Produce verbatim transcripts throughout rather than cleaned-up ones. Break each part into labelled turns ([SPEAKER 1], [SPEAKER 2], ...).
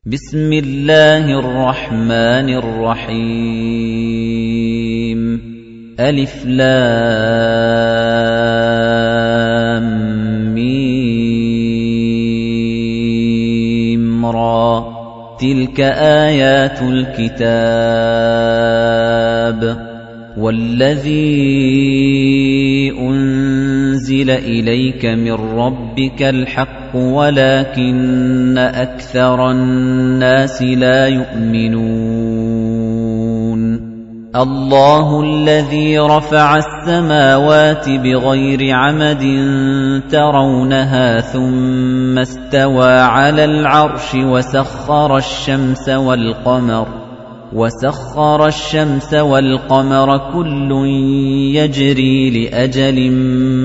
[SPEAKER 1] بسم الله الرحمن الرحيم ألف لام ميم را تلك آيات الكتاب والذي أنزل إليك من ربك الحق ولكن أكثر الناس لا يؤمنون الله الذي رفع السماوات بغير عمد ترونها ثم استوى على العرش وسخر الشمس والقمر وَسَخَّرَ الشَّمْسَ وَالْقَمَرَ كُلٌّ يَجْرِي لِأَجَلٍ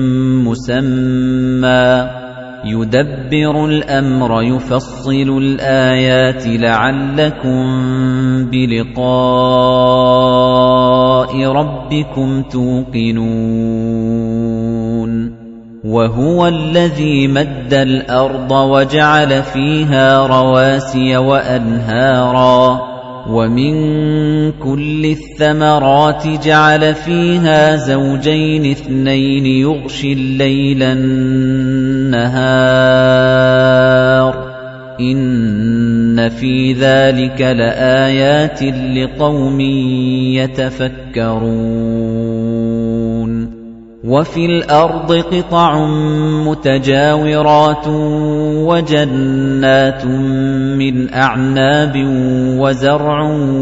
[SPEAKER 1] مُّسَمًّى يُدَبِّرُ الْأَمْرَ يُفَصِّلُ الْآيَاتِ لَعَلَّكُم بِلِقَاءِ رَبِّكُمْ تُوقِنُونَ وَهُوَ الَّذِي مَدَّ الْأَرْضَ وَجَعَلَ فِيهَا رَوَاسِيَ وَأَنْهَارًا وَمِن كُلِّ الثَّمَرَاتِ جَعَلَ فِيهَا زَوْجَيْنِ اثْنَيْنِ يُغْشِي اللَّيْلَ النَّهَارَ إِنَّ فِي ذَلِكَ لَآيَاتٍ لِقَوْمٍ يَتَفَكَّرُونَ وَفِي الْأَرْضِ قِطَعٌ مُتَجَاوِرَاتٌ وَجَنَّاتٌ مِّنْ أَعْنَابٍ وَزَرْعٌ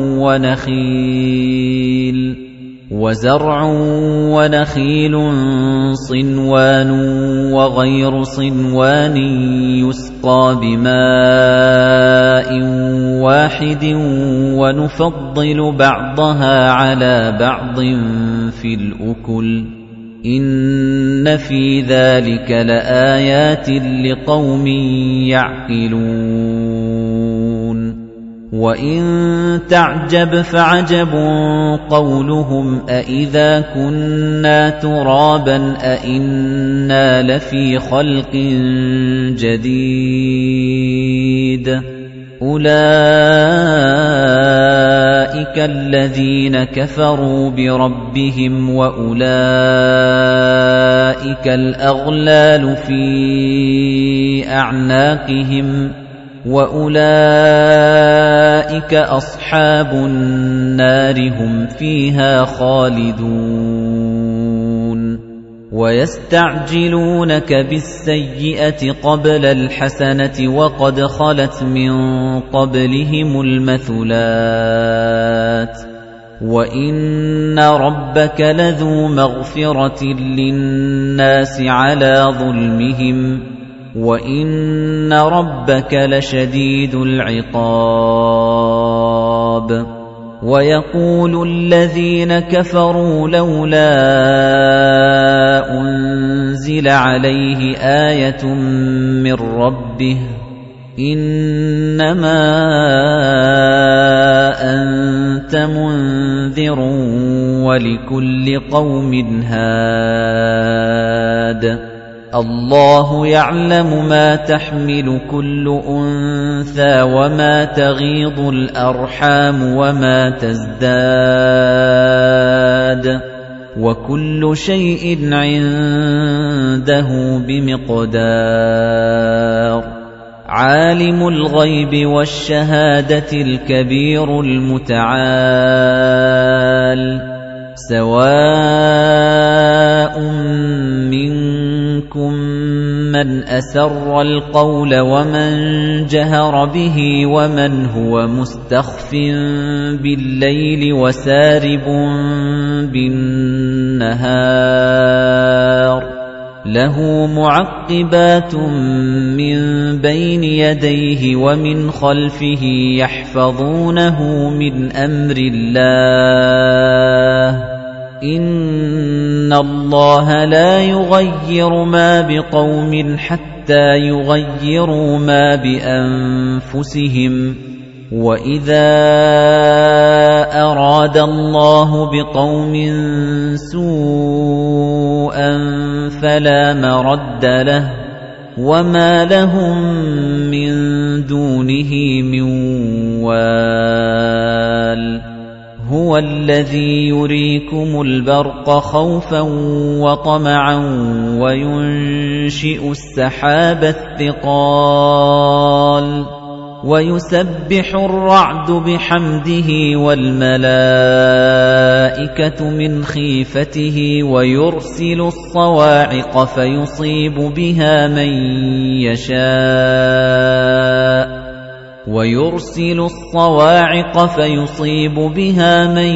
[SPEAKER 1] وَنَخِيلٌ وَزَرْعٌ وَنَخِيلٌ صِنْوَانٌ وَغَيْرُ صِنْوَانٍ يُسْقَىٰ بِمَاءٍ وَاحِدٍ وَنُفَضِّلُ بَعْضَهَا عَلَىٰ بَعْضٍ فِي الْأُكُلِ إِنَّ فِي ذَلِكَ لَآيَاتٍ لِقَوْمٍ يَعْقِلُونَ وَإِن تَعْجَبْ فَعَجَبٌ قَوْلُهُمْ أَإِذَا كُنَّا تُرَابًا أَإِنَّا لَفِي خَلْقٍ جَدِيدٍ أُولَئِكَ الَّذِينَ كَفَرُوا بِرَبِّهِمْ وَأُولَئِكَ الْأَغْلَالُ فِي أَعْنَاقِهِمْ وَأُولَئِكَ أَصْحَابُ النَّارِ هُمْ فِيهَا خَالِدُونَ وَيَسْتَعْجِلُونَكَ بِالسَّيِّئَةِ قَبْلَ الْحَسَنَةِ وَقَدْ خَلَتْ مِن قَبْلِهِمُ الْمَثُلَاتُ وَإِنَّ رَبَّكَ لَذُو مَغْفِرَةٍ لِّلنَّاسِ عَلَىٰ ظُلْمِهِمْ وَإِنَّ رَبَّكَ لَشَدِيدُ الْعِقَابِ وَيَقُولُ الَّذِينَ كَفَرُوا لَوْلَا أُنزِلَ عَلَيْهِ آيَةٌ مِّن رَّبِّهِ إِنَّمَا أَنتَ مُنذِرٌ وَلِكُلِّ قَوْمٍ هَادٍ الله يعلم ما تحمل كل أنثى وما تغيض الأرحام وما تزداد وكل شيء عنده بمقدار عالم الغيب والشهادة الكبير المتعال سواء منكم من أسر القول ومن جهر به ومن هو مستخف بالليل وسارب بالنهار له معقبات من بين يديه ومن خلفه يحفظونه من أمر الله إِنَّ اللَّهَ لَا يُغَيِّرُ مَا بِقَوْمٍ حَتَّى يُغَيِّرُوا مَا بِأَنفُسِهِمْ وَإِذَا أَرَادَ اللَّهُ بِقَوْمٍ سُوءًا فَلَا مَرَدَّ لَهُ وَمَا لَهُم مِّن دُونِهِ مِن وَالٍ هُوَ الَّذِي يُرِيكُمُ الْبَرْقَ خَوْفًا وَطَمَعًا وَيُنشِئُ السَّحَابَ الثِّقَالَ وَيُسَبِّحُ الرَّعْدُ بِحَمْدِهِ وَالْمَلَائِكَةُ مِنْ خِيفَتِهِ وَيُرْسِلُ الصَّوَاعِقَ فَيُصِيبُ بِهَا مَن يَشَاءُ وَيُرْسِلُ الصَّوَاعِقَ فَيُصِيبُ بِهَا مَن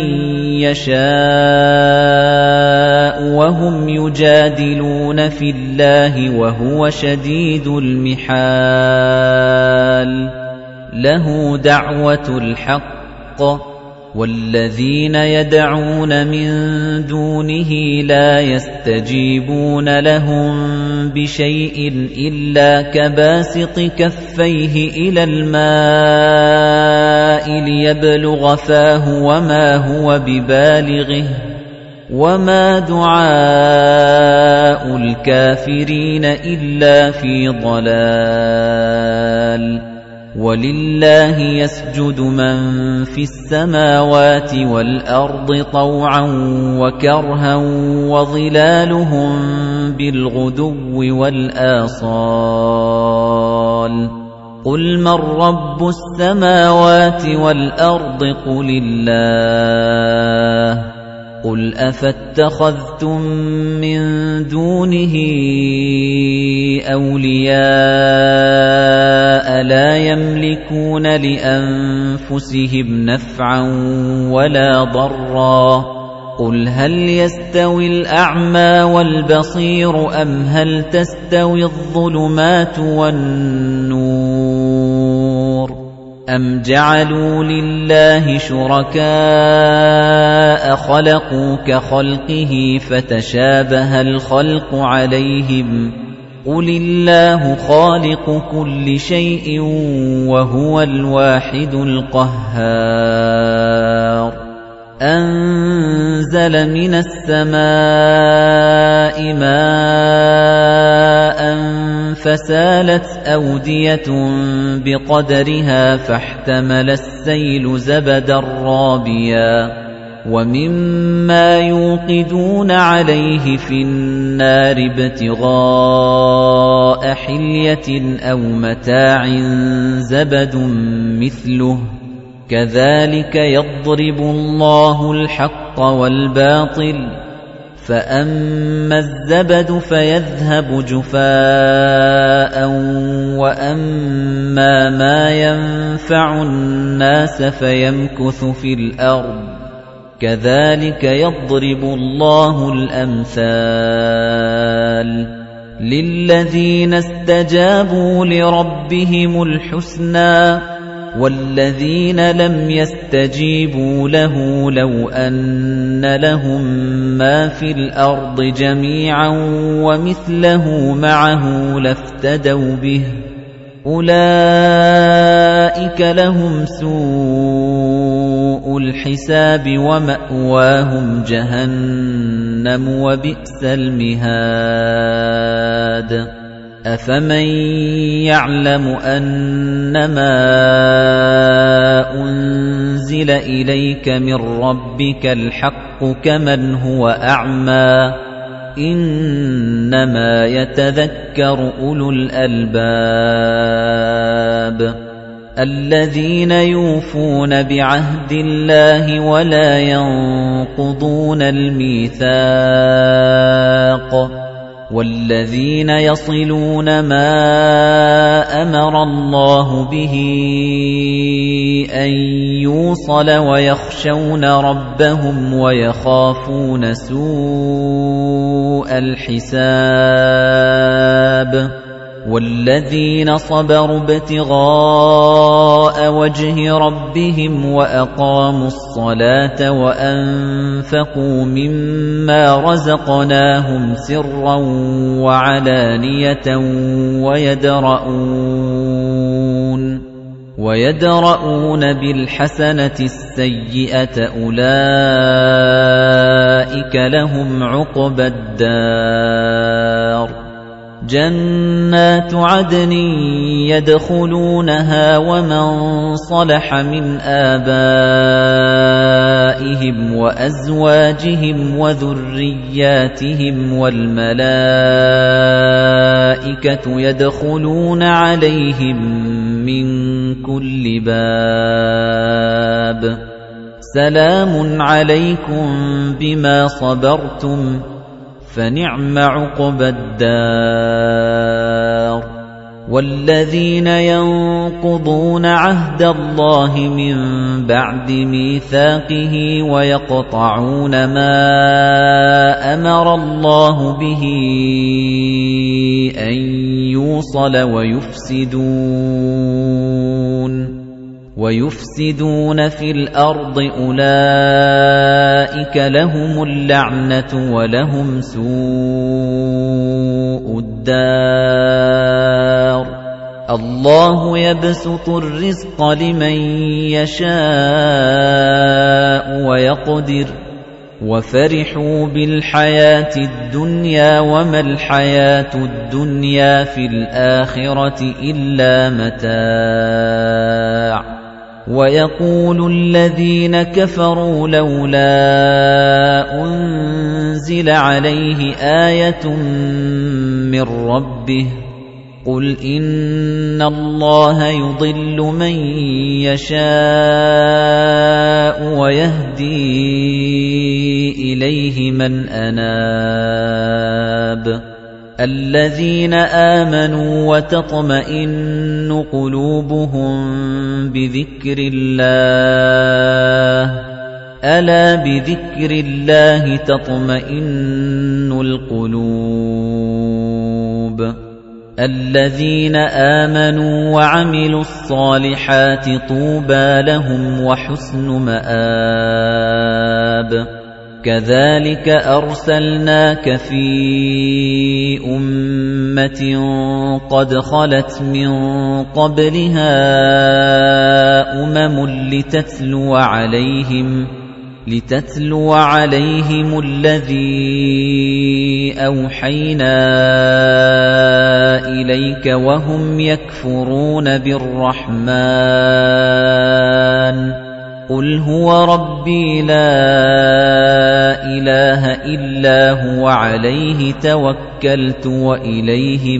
[SPEAKER 1] يَشَاءُ وَهُمْ يُجَادِلُونَ فِي اللَّهِ وَهُوَ شَدِيدُ الْمِحَالِ لَهُ دَعْوَةُ الْحَقِّ وَالَّذِينَ يَدْعُونَ مِن دُونِهِ لَا يَسْتَجِيبُونَ لَهُم بِشَيْءٍ إِلَّا كَبَاسِطِ كَفَّيْهِ إِلَى الْمَاءِ لِيَبْلُغَ فَاهُ وَمَا هُوَ بِبَالِغِهِ وَمَا دُعَاءُ الْكَافِرِينَ إِلَّا فِي ضَلَالٍ وَلِلَّهِ يَسْجُدُ مَن فِي السَّمَاوَاتِ وَالْأَرْضِ طَوْعًا وَكَرْهًا وَظِلَالُهُم بِالْغُدُوِّ وَالْآصَالِ قُلْ مَن رَّبُّ السَّمَاوَاتِ وَالْأَرْضِ قُلِ اللَّهُ قُلْ أَفَاتَّخَذْتُم مِّن دُونِهِ أَوْلِيَاءَ لَا يَمْلِكُونَ لِأَنفُسِهِمْ نَفْعًا وَلَا ضَرًّا قُلْ هَلْ يَسْتَوِي الْأَعْمَى وَالْبَصِيرُ أَمْ هَلْ تَسْتَوِي الظُّلُمَاتُ وَالنُّورُ أَمْ جَعَلُوا لِلَّهِ شُرَكَاءَ خَلَقُوا كَخَلْقِهِ فَتَشَابَهَ الْخَلْقُ عَلَيْهِمْ قُلِ اللَّهُ خَالِقُ كُلِّ شَيْءٍ وَهُوَ الْوَاحِدُ الْقَهَّارُ أَنزَلَ مِنَ السَّمَاءِ مَاءً فَسَالَتْ أَوْدِيَةٌ بِقَدَرِهَا فَاحْتَمَلَ السَّيْلُ زَبَدًا رَّابِيًا وَمِمَّا يُوقِدُونَ عَلَيْهِ فِي النَّارِ ابْتِغَاءَ حِلْيَةٍ أَوْ مَتَاعٍ زَبَدٌ مِّثْلُهُ كَذَلِكَ يَضْرِبُ اللَّهُ الْحَقَّ وَالْبَاطِلَ فَأَمَّا الزَّبَدُ فَيَذْهَبُ جُفَاءً وَأَمَّا مَا يَنفَعُ النَّاسَ فَيَمْكُثُ فِي الْأَرْضِ كَذَلِكَ يَضْرِبُ اللَّهُ الْأَمْثَالَ لِلَّذِينَ اسْتَجَابُوا لِرَبِّهِمُ الْحُسْنَى وَالَّذِينَ لَمْ يَسْتَجِيبُوا لَهُ لَوْ أَنَّ لَهُم مَّا فِي الْأَرْضِ جَمِيعًا وَمِثْلَهُ مَعَهُ لَافْتَدَوْا بِهِ أُولَئِكَ لَهُمْ سُوءُ الْحِسَابِ وَمَأْوَاهُمْ جَهَنَّمُ وَبِئْسَ الْمِهَادُ أَفَمَن يَعْلَمُ أَنَّمَا أُنزِلَ إِلَيْكَ مِن رَّبِّكَ الْحَقُّ كَمَنْ هُوَ أَعْمَىٰ إِنَّمَا يَتَذَكَّرُ أُولُو الْأَلْبَابِ الَّذِينَ يُوفُونَ بِعَهْدِ اللَّهِ وَلَا يَنقُضُونَ الْمِيثَاقَ وَالَّذِينَ يَصِلُونَ مَا أَمَرَ اللَّهُ بِهِ أَن يُوصَلَ وَيَخْشَوْنَ رَبَّهُمْ وَيَخَافُونَ سُوءَ الْحِسَابِ وَالَّذِينَ صَبَرُوا ابْتِغَاءَ وَجْهِ رَبِّهِمْ وَأَقَامُوا الصَّلَاةَ وَأَنفَقُوا مِمَّا رَزَقْنَاهُمْ سِرًّا وَعَلَانِيَةً وَيَدْرَؤُونَ وَيَدْرَؤُونَ بِالْحَسَنَةِ السَّيِّئَةَ أُولَئِكَ لَهُمْ عُقْبَى الدَّارِ جَنَّاتُ عَدْنٍ يَدْخُلُونَهَا وَمَن صَلَحَ مِنْ آبَائِهِمْ وَأَزْوَاجِهِمْ وَذُرِّيَّاتِهِمْ وَالْمَلَائِكَةُ يَدْخُلُونَ عَلَيْهِمْ مِنْ كُلِّ بَابٍ سَلَامٌ عَلَيْكُمْ بِمَا صَبَرْتُمْ فَنِعْمَ عُقْبَى الدَّارِ وَالَّذِينَ يَنقُضُونَ عَهْدَ اللَّهِ مِن بَعْدِ مِيثَاقِهِ وَيَقْطَعُونَ مَا أَمَرَ اللَّهُ بِهِ أَن يُوصَلَ وَيُفْسِدُونَ وَيُفْسِدُونَ فِي الْأَرْضِ أُولَئِكَ لَهُمُ اللَّعْنَةُ وَلَهُمْ سُوءُ الدَّارِ اللَّهُ يَبْسُطُ الرِّزْقَ لِمَن يَشَاءُ وَيَقْدِرُ وَفَرِحُوا بِالْحَيَاةِ الدُّنْيَا وَمَا الْحَيَاةُ الدُّنْيَا فِي الْآخِرَةِ إِلَّا مَتَاعٌ وَيَقُولُ الَّذِينَ كَفَرُوا لَوْلَا أُنْزِلَ عَلَيْهِ آيَةٌ مِّن رَّبِّهِ قُلْ إِنَّ اللَّهَ يُضِلُّ مَن يَشَاءُ وَيَهْدِي إِلَيْهِ مَنْ أَنَابَ الَّذِينَ آمَنُوا وَتَطْمَئِنُّ قُلُوبُهُم بِذِكْرِ اللَّهِ أَلَا بِذِكْرِ اللَّهِ تَطْمَئِنُّ الْقُلُوبُ الَّذِينَ آمَنُوا وَعَمِلُوا الصَّالِحَاتِ طُوبَى لَهُمْ وَحُسْنُ مَآبٍ كَذَلِكَ أَرْسَلْنَاكَ فِي أُمَّةٍ قَدْ خَلَتْ مِن قَبْلِهَا أُمَمٌ لِتَتْلُوَ عَلَيْهِمْ لِتَتْلُوَ عَلَيْهِمُ الَّذِي أَوْحَيْنَا إِلَيْكَ وَهُمْ يَكْفُرُونَ بِالرَّحْمَنِ قُلْ هُوَ رَبِّي لَا إِلَٰهَ إِلَّا هُوَ عَلَيْهِ تَوَكَّلْتُ وَإِلَيْهِ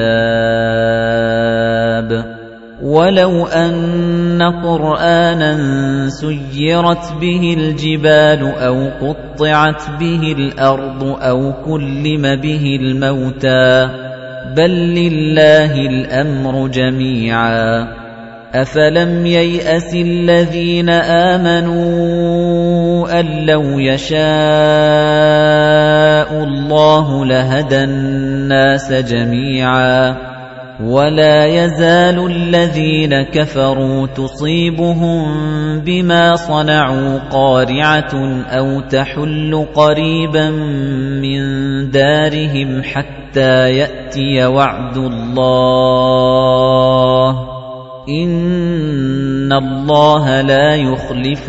[SPEAKER 1] مَتَابِ وَلَوْ أَنَّ قُرْآنًا سُيِّرَتْ بِهِ الْجِبَالُ أَوْ قُطِّعَتْ بِهِ الْأَرْضُ أَوْ كُلِّمَ بِهِ الْمَوْتَىٰ بَل لِّلَّهِ الْأَمْرُ جَمِيعًا أَفَلَمْ يَيْأَسِ الَّذِينَ آمَنُوا أَن لَّوْ يَشَاءُ اللَّهُ لَهَدَى النَّاسَ جَمِيعًا وَلَا يَزَالُ الَّذِينَ كَفَرُوا تُصِيبُهُم بِمَا صَنَعُوا قَارِعَةٌ أَوْ تَحُلُّ قَرِيبًا مِّن دَارِهِمْ حَتَّىٰ يَأْتِيَ وَعْدُ اللَّهِ إِنَّ اللَّهَ لَا يُخْلِفُ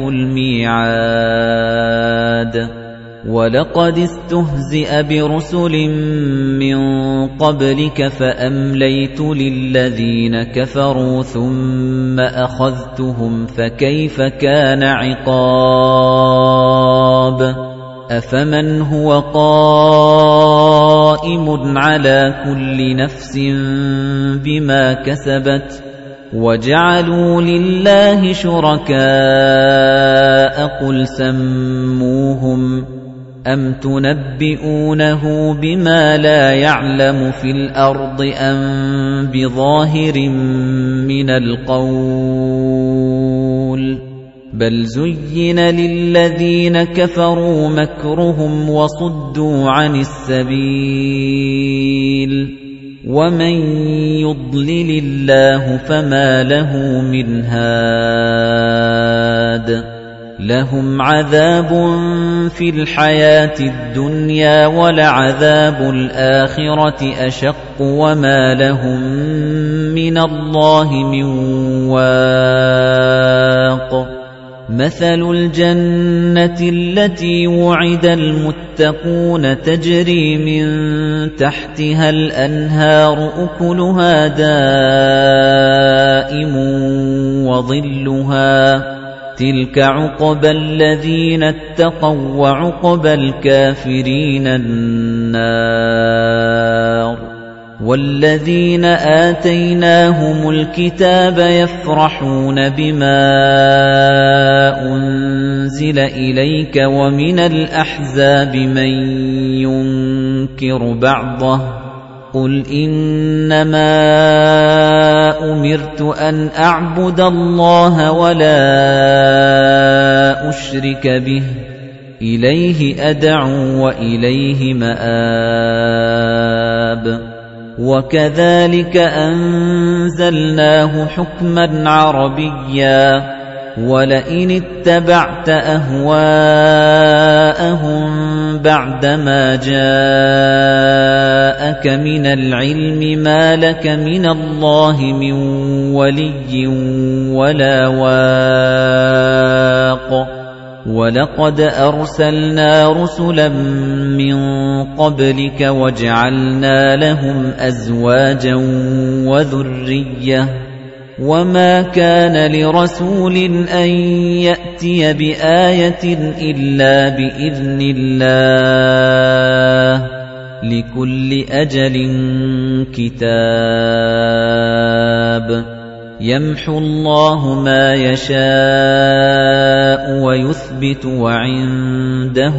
[SPEAKER 1] الْمِيعَادَ وَلَقَدِ اسْتُهْزِئَ بِرُسُلٍ مِّن قَبْلِكَ فَأَمْلَيْتُ لِلَّذِينَ كَفَرُوا ثُمَّ أَخَذْتُهُمْ فَكَيْفَ كَانَ عِقَابِ أَفَمَنْ هُوَ قَائِمٌ عَلَى كُلِّ نَفْسٍ بِمَا كَسَبَتْ وَجَعَلُوا لِلَّهِ شُرَكَاءَ قُلْ سَمُّوهُمْ أَمْ تُنَبِّئُونَهُ بِمَا لَا يَعْلَمُ فِي الْأَرْضِ أَمْ بِظَاهِرٍ مِّنَ الْقَوْلِ بَلْ زُيِّنَ لِلَّذِينَ كَفَرُوا مَكْرُهُمْ وَصُدُّوا عَنِ السَّبِيلِ وَمَن يُضْلِلِ اللَّهُ فَمَا لَهُ مِنْ هَادٍ لَهُمْ عَذَابٌ فِي الْحَيَاةِ الدُّنْيَا وَلَعَذَابُ الْآخِرَةِ أَشَقُّ وَمَا لَهُم مِّنَ اللَّهِ مِن وَاقٍ مَثَلُ الْجَنَّةِ الَّتِي وُعِدَ الْمُتَّقُونَ تَجْرِي مِن تَحْتِهَا الْأَنْهَارُ أُكُلُهَا دَائِمٌ وَظِلُّهَا ۚ تِلْكَ عُقْبَى الَّذِينَ اتَّقَوا ۖ وَّعُقْبَى الْكَافِرِينَ النَّارُ. وَالَّذِينَ آتَيْنَاهُمُ الْكِتَابَ يَفْرَحُونَ بِمَا أُنزِلَ إِلَيْكَ ۖ وَمِنَ الْأَحْزَابِ مَن يُنكِرُ بَعْضَهُ ۚ قُلْ إِنَّمَا أُمِرْتُ أَنْ أَعْبُدَ اللَّهَ وَلَا أُشْرِكَ بِهِ ۚ إِلَيْهِ أَدْعُو وَإِلَيْهِ مَآبِ. وَكَذَلِكَ أَنزَلْنَاهُ حُكْمًا عَرَبِيًّا ۚ وَلَئِنِ اتَّبَعْتَ أَهْوَاءَهُم بَعْدَمَا جَاءَكَ مِنَ الْعِلْمِ مَا لَكَ مِنَ اللَّهِ مِن وَلِيٍّ وَلَا وَاقٍ. وَلَقَدْ أَرْسَلْنَا رُسُلًا مِّن قَبْلِكَ وَجَعَلْنَا لَهُمْ أَزْوَاجًا وَذُرِّيَّةً ۚ وَمَا كَانَ لِرَسُولٍ أَن يَأْتِيَ بِآيَةٍ إِلَّا بِإِذْنِ اللَّهِ ۗ لِكُلِّ أَجَلٍ كِتَابٌ. يَمْحُو اللَّهُ مَا يَشَاءُ وَيُثْبِتُ ۖ وَعِندَهُ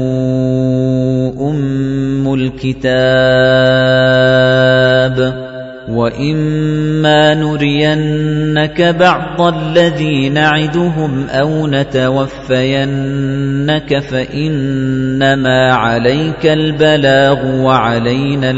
[SPEAKER 1] أُمُّ الْكِتَابِ. وَإِمَّا نُرِيَنَّكَ بَعْضَ الَّذِي نَعِدُهُمْ أَوْ نَتَوَفَّيَنَّكَ فَإِنَّمَا عَلَيْكَ الْبَلَاغُ وَعَلَيْنَا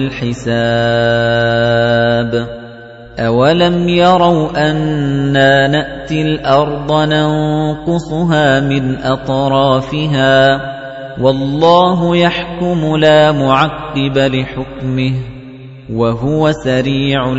[SPEAKER 1] الْحِسَابُ. أَوَلَمْ يَرَوْا أَنَّا نَأْتِي الْأَرْضَ نَنقُصُهَا مِنْ أَطْرَافِهَا ۚ وَاللَّهُ يَحْكُمُ لَا مُعَقِّبَ لِحُكْمِهِ ۚ وَهُوَ سَرِيعُ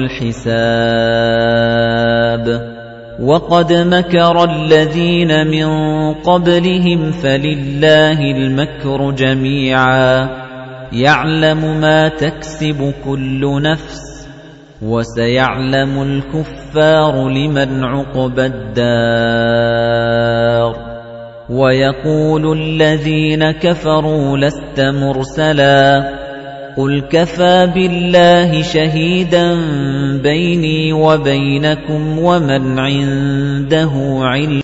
[SPEAKER 1] الْحِسَابِ. وَقَدْ مَكَرَ الَّذِينَ مِن قَبْلِهِمْ فَلِلَّهِ الْمَكْرُ جَمِيعًا ۖ يَعْلَمُ مَا تَكْسِبُ كُلُّ نَفْسٍ ۗ وَسَيَعْلَمُ الْكُفَّارُ لِمَنْ عُقْبَى الدَّارِ. وَيَقُولُ الَّذِينَ كَفَرُوا لَسْتَ مُرْسَلًا ۚ قُلْ كَفَىٰ بِاللَّهِ شَهِيدًا بَيْنِي وَبَيْنَكُمْ وَمَنْ عِندَهُ عِلْمٌ